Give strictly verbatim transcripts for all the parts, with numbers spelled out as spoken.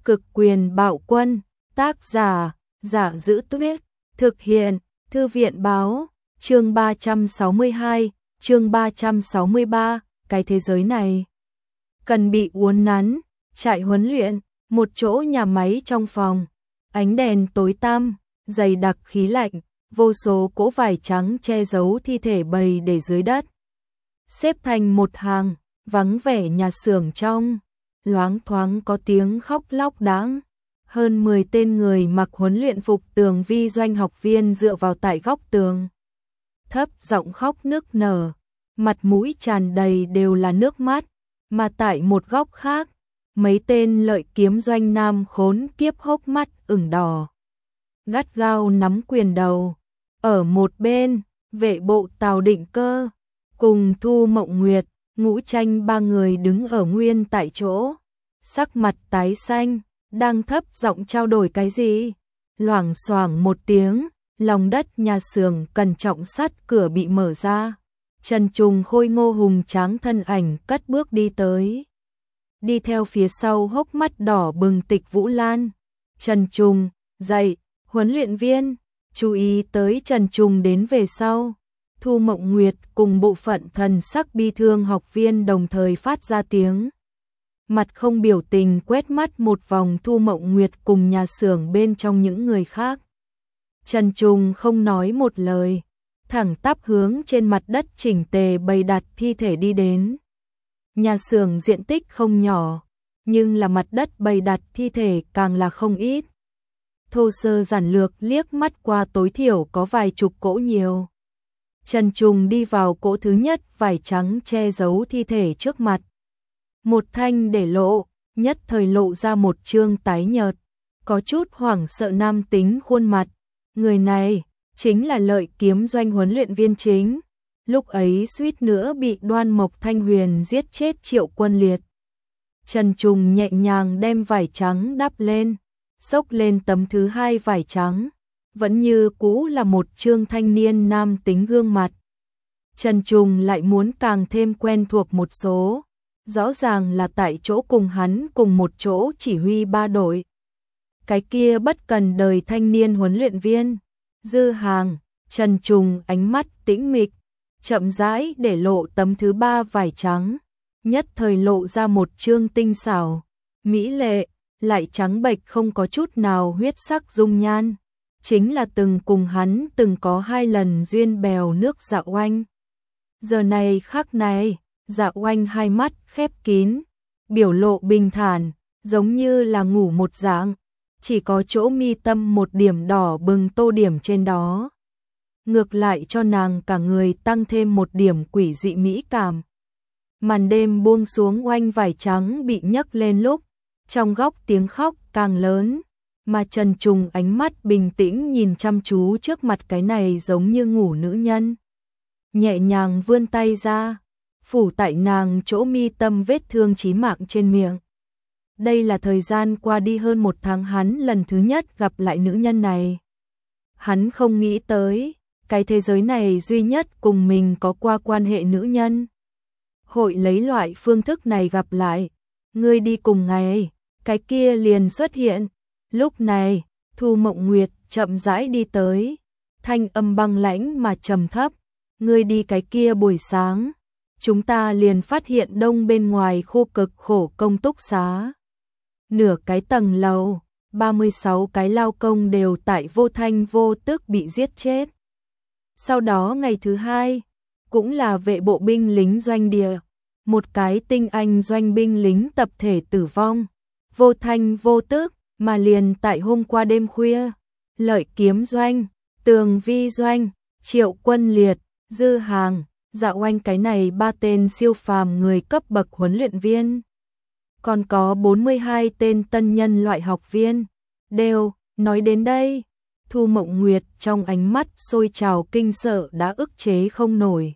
Cực quyền bạo quân, tác giả, Giả Giữ Tuyết, thực hiện, Thư viện báo, chương ba trăm sáu mươi hai, chương ba trăm sáu mươi ba, cái thế giới này cần bị uốn nắn, trại huấn luyện, một chỗ nhà máy trong phòng, ánh đèn tối tăm, dày đặc khí lạnh, vô số cỗ vải trắng che giấu thi thể bầy để dưới đất. Xếp thành một hàng, vắng vẻ nhà xưởng trong, loáng thoáng có tiếng khóc lóc đáng. Hơn mười tên người mặc huấn luyện phục tường vi doanh học viên dựa vào tại góc tường. Thấp giọng khóc nức nở, mặt mũi tràn đầy đều là nước mắt, mà tại một góc khác, mấy tên lợi kiếm doanh nam khốn kiếp hốc mắt ửng đỏ. Gắt gao nắm quyền đầu, ở một bên, vệ bộ Tào Định Cơ, cùng Thu Mộng Nguyệt, Ngũ Tranh ba người đứng ở nguyên tại chỗ, sắc mặt tái xanh, đang thấp giọng trao đổi cái gì. Loảng xoảng một tiếng, lòng đất nhà xưởng cẩn trọng sắt cửa bị mở ra. Trần Trùng khôi ngô hùng tráng thân ảnh cất bước đi tới. Đi theo phía sau hốc mắt đỏ bừng Tịch Vũ Lan. Trần Trùng, dậy, huấn luyện viên, chú ý tới Trần Trùng đến về sau. Thu Mộng Nguyệt cùng bộ phận thần sắc bi thương học viên đồng thời phát ra tiếng. Mặt không biểu tình quét mắt một vòng Thu Mộng Nguyệt cùng nhà xưởng bên trong những người khác. Trần Trùng không nói một lời, thẳng tắp hướng trên mặt đất chỉnh tề bày đặt thi thể đi đến. Nhà xưởng diện tích không nhỏ, nhưng là mặt đất bày đặt thi thể càng là không ít. Thô sơ giản lược liếc mắt qua tối thiểu có vài chục cỗ nhiều. Trần Trùng đi vào cỗ thứ nhất, vải trắng che giấu thi thể trước mặt. Một thanh để lộ, nhất thời lộ ra một trương tái nhợt, có chút hoảng sợ nam tính khuôn mặt. Người này chính là lợi kiếm doanh huấn luyện viên chính, lúc ấy suýt nữa bị Đoan Mộc Thanh Huyền giết chết Triệu Quân Liệt. Trần Trùng nhẹ nhàng đem vải trắng đắp lên, xốc lên tấm thứ hai vải trắng, vẫn như cũ là một trương thanh niên nam tính gương mặt. Trần Trùng lại muốn càng thêm quen thuộc một số, rõ ràng là tại chỗ cùng hắn cùng một chỗ chỉ huy ba đội. Cái kia bất cần đời thanh niên huấn luyện viên, Dư Hàng. Trần Trùng ánh mắt tĩnh mịch, chậm rãi để lộ tấm thứ ba vải trắng, nhất thời lộ ra một trương tinh xảo, mỹ lệ, lại trắng bệch không có chút nào huyết sắc dung nhan. Chính là từng cùng hắn từng có hai lần duyên bèo nước Dạ Oanh. Giờ này khắc này, Dạ Oanh hai mắt khép kín, biểu lộ bình thản, giống như là ngủ một dạng, chỉ có chỗ mi tâm một điểm đỏ bừng tô điểm trên đó. Ngược lại cho nàng cả người tăng thêm một điểm quỷ dị mỹ cảm. Màn đêm buông xuống, oanh vải trắng bị nhấc lên lúc, trong góc tiếng khóc càng lớn, mà Trần Trùng ánh mắt bình tĩnh nhìn chăm chú trước mặt cái này giống như ngủ nữ nhân. Nhẹ nhàng vươn tay ra, phủ tại nàng chỗ mi tâm vết thương chí mạng trên miệng. Đây là thời gian qua đi hơn một tháng hắn lần thứ nhất gặp lại nữ nhân này. Hắn không nghĩ tới, cái thế giới này duy nhất cùng mình có qua quan hệ nữ nhân hội lấy loại phương thức này gặp lại. Ngươi đi cùng ngày, cái kia liền xuất hiện. Lúc này, Thu Mộng Nguyệt chậm rãi đi tới, thanh âm băng lãnh mà trầm thấp. Ngươi đi cái kia buổi sáng, chúng ta liền phát hiện đông bên ngoài khu cực khổ công túc xá. Nửa cái tầng lầu, ba mươi sáu cái lao công đều tại vô thanh vô tức bị giết chết. Sau đó ngày thứ hai, cũng là vệ bộ binh lính doanh địa, một cái tinh anh doanh binh lính tập thể tử vong, vô thanh vô tức, mà liền tại hôm qua đêm khuya, Lợi Kiếm doanh, Tường Vi doanh, Triệu Quân Liệt, Dư Hàng, Dạ Oanh cái này ba tên siêu phàm người cấp bậc huấn luyện viên, còn có bốn mươi hai tên tân nhân loại học viên, đều, nói đến đây, Thu Mộng Nguyệt trong ánh mắt sôi trào kinh sợ đã ức chế không nổi.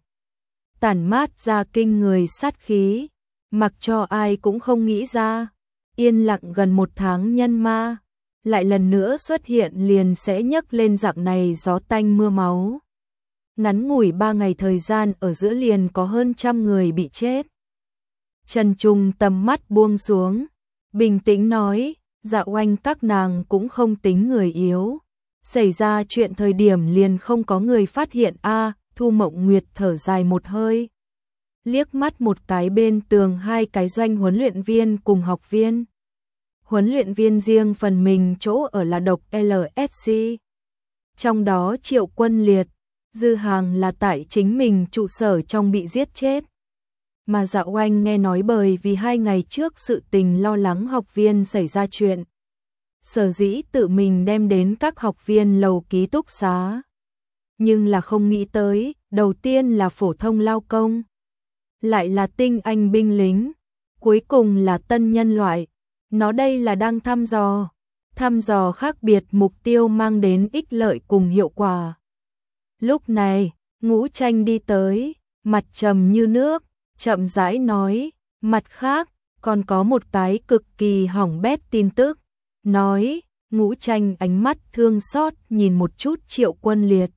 Tản mát ra kinh người sát khí, mặc cho ai cũng không nghĩ ra, yên lặng gần một tháng nhân ma, lại lần nữa xuất hiện liền sẽ nhấc lên dạng này gió tanh mưa máu. Ngắn ngủi ba ngày thời gian ở giữa liền có hơn trăm người bị chết. Trần Trùng tầm mắt buông xuống, bình tĩnh nói, Dạ Oanh các nàng cũng không tính người yếu. Xảy ra chuyện thời điểm liền không có người phát hiện a. Thu Mộng Nguyệt thở dài một hơi. Liếc mắt một cái bên tường hai cái doanh huấn luyện viên cùng học viên. Huấn luyện viên riêng phần mình chỗ ở là độc lờ ét xê. Trong đó Triệu Quân Liệt, Dư Hàng là tại chính mình trụ sở trong bị giết chết. Mà Dạ Oanh nghe nói bởi vì hai ngày trước sự tình lo lắng học viên xảy ra chuyện. Sở dĩ tự mình đem đến các học viên lầu ký túc xá. Nhưng là không nghĩ tới, đầu tiên là phổ thông lao công. Lại là tinh anh binh lính. Cuối cùng là tân nhân loại. Nó đây là đang thăm dò. Thăm dò khác biệt mục tiêu mang đến ích lợi cùng hiệu quả. Lúc này, Ngũ Tranh đi tới, mặt trầm như nước, chậm rãi nói, mặt khác, còn có một cái cực kỳ hỏng bét tin tức. Nói, Ngũ Tranh ánh mắt thương xót nhìn một chút Triệu Quân Liệt.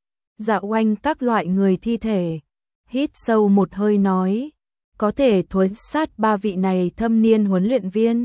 Dạ Oanh các loại người thi thể, hít sâu một hơi nói, có thể thuấn sát ba vị này thâm niên huấn luyện viên.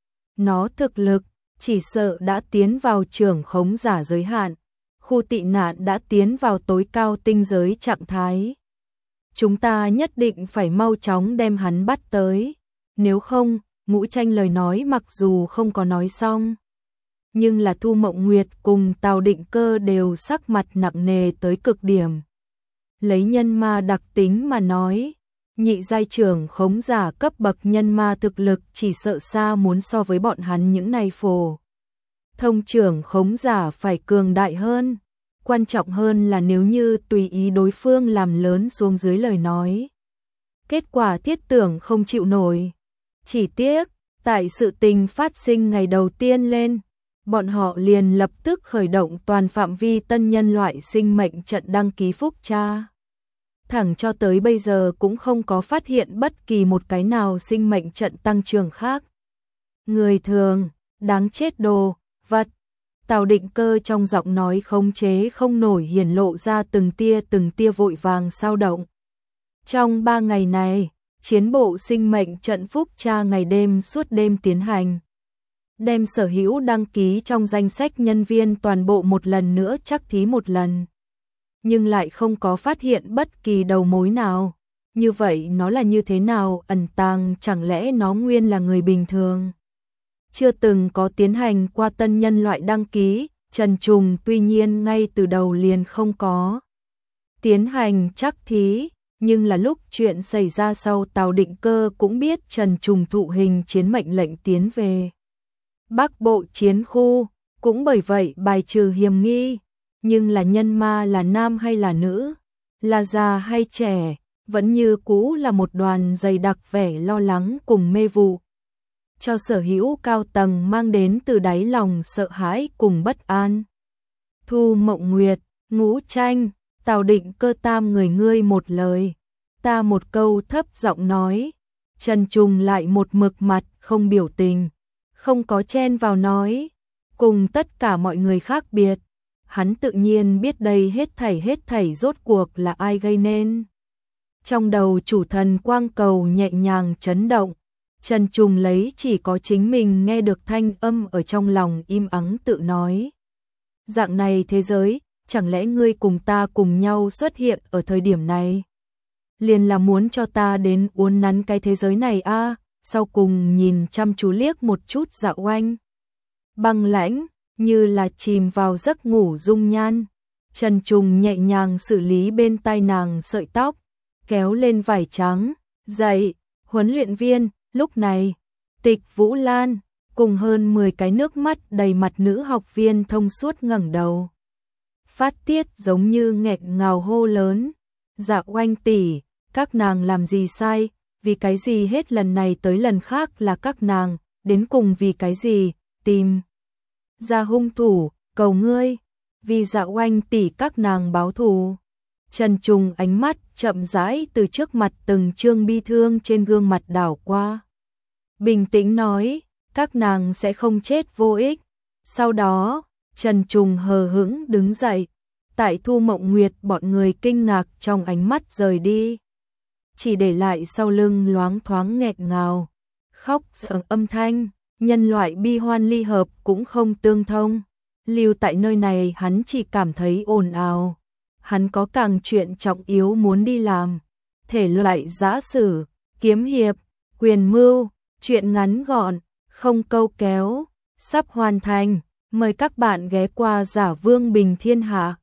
Nó thực lực, chỉ sợ đã tiến vào trưởng khống giả giới hạn, khu tị nạn đã tiến vào tối cao tinh giới trạng thái. Chúng ta nhất định phải mau chóng đem hắn bắt tới, nếu không, Ngũ Tranh lời nói mặc dù không có nói xong. Nhưng là Thu Mộng Nguyệt cùng Tào Định Cơ đều sắc mặt nặng nề tới cực điểm. Lấy nhân ma đặc tính mà nói, nhị giai trưởng khống giả cấp bậc nhân ma thực lực chỉ sợ xa muốn so với bọn hắn những này phổ. Thông trưởng khống giả phải cường đại hơn, quan trọng hơn là nếu như tùy ý đối phương làm lớn xuống dưới lời nói. Kết quả thiết tưởng không chịu nổi. Chỉ tiếc, tại sự tình phát sinh ngày đầu tiên lên, bọn họ liền lập tức khởi động toàn phạm vi tân nhân loại sinh mệnh trận đăng ký phúc tra. Thẳng cho tới bây giờ cũng không có phát hiện bất kỳ một cái nào sinh mệnh trận tăng trưởng khác. Người thường, đáng chết đồ, vật. Tào Định Cơ trong giọng nói khống chế không nổi hiển lộ ra từng tia từng tia vội vàng sao động. Trong ba ngày này, chiến bộ sinh mệnh trận phúc tra ngày đêm suốt đêm tiến hành. Đem sở hữu đăng ký trong danh sách nhân viên toàn bộ một lần nữa chắc thí một lần. Nhưng lại không có phát hiện bất kỳ đầu mối nào. Như vậy nó là như thế nào ẩn tàng, chẳng lẽ nó nguyên là người bình thường? Chưa từng có tiến hành qua tân nhân loại đăng ký, Trần Trùng tuy nhiên ngay từ đầu liền không có tiến hành chắc thí, nhưng là lúc chuyện xảy ra sau Tào Định Cơ cũng biết Trần Trùng thụ hình chiến mệnh lệnh tiến về Bắc Bộ chiến khu, cũng bởi vậy bài trừ hiểm nghi, nhưng là nhân ma là nam hay là nữ, là già hay trẻ, vẫn như cũ là một đoàn dày đặc vẻ lo lắng cùng mê vụ. Cho sở hữu cao tầng mang đến từ đáy lòng sợ hãi cùng bất an. Thu Mộng Nguyệt, Ngũ Tranh, Tào Định Cơ tam người ngươi một lời, ta một câu thấp giọng nói. Trần Trùng lại một mực mặt không biểu tình, không có chen vào nói, cùng tất cả mọi người khác biệt. Hắn tự nhiên biết đây hết thảy hết thảy rốt cuộc là ai gây nên. Trong đầu chủ thần quang cầu nhẹ nhàng chấn động, Trần Trùng lấy chỉ có chính mình nghe được thanh âm ở trong lòng im ắng tự nói. Dạng này thế giới, chẳng lẽ ngươi cùng ta cùng nhau xuất hiện ở thời điểm này? Liền là muốn cho ta đến uốn nắn cái thế giới này a? À? Sau cùng nhìn chăm chú liếc một chút Dạ Oanh. Băng lãnh, như là chìm vào giấc ngủ dung nhan. Trần Trùng nhẹ nhàng xử lý bên tai nàng sợi tóc, kéo lên vải trắng, dậy, huấn luyện viên. Lúc này, Tịch Vũ Lan cùng hơn mười cái nước mắt đầy mặt nữ học viên thông suốt ngẩng đầu. Phát tiết giống như nghẹt ngào hô lớn. Dạ Oanh tỷ, các nàng làm gì sai, vì cái gì hết lần này tới lần khác là các nàng, đến cùng vì cái gì, tìm ra hung thủ, cầu ngươi, vì Dạ Oanh tỷ các nàng báo thù. Trần Trùng ánh mắt chậm rãi từ trước mặt từng trương bi thương trên gương mặt đảo qua. Bình tĩnh nói, các nàng sẽ không chết vô ích. Sau đó, Trần Trùng hờ hững đứng dậy, tại Thu Mộng Nguyệt bọn người kinh ngạc trong ánh mắt rời đi. Chỉ để lại sau lưng loáng thoáng nghẹt ngào, khóc sượng âm thanh, nhân loại bi hoan ly hợp cũng không tương thông. Lưu tại nơi này hắn chỉ cảm thấy ồn ào. Hắn có càng chuyện trọng yếu muốn đi làm. Thể loại giã sử, kiếm hiệp, quyền mưu, chuyện ngắn gọn, không câu kéo, sắp hoàn thành. Mời các bạn ghé qua Giả Vương Bình Thiên Hạ.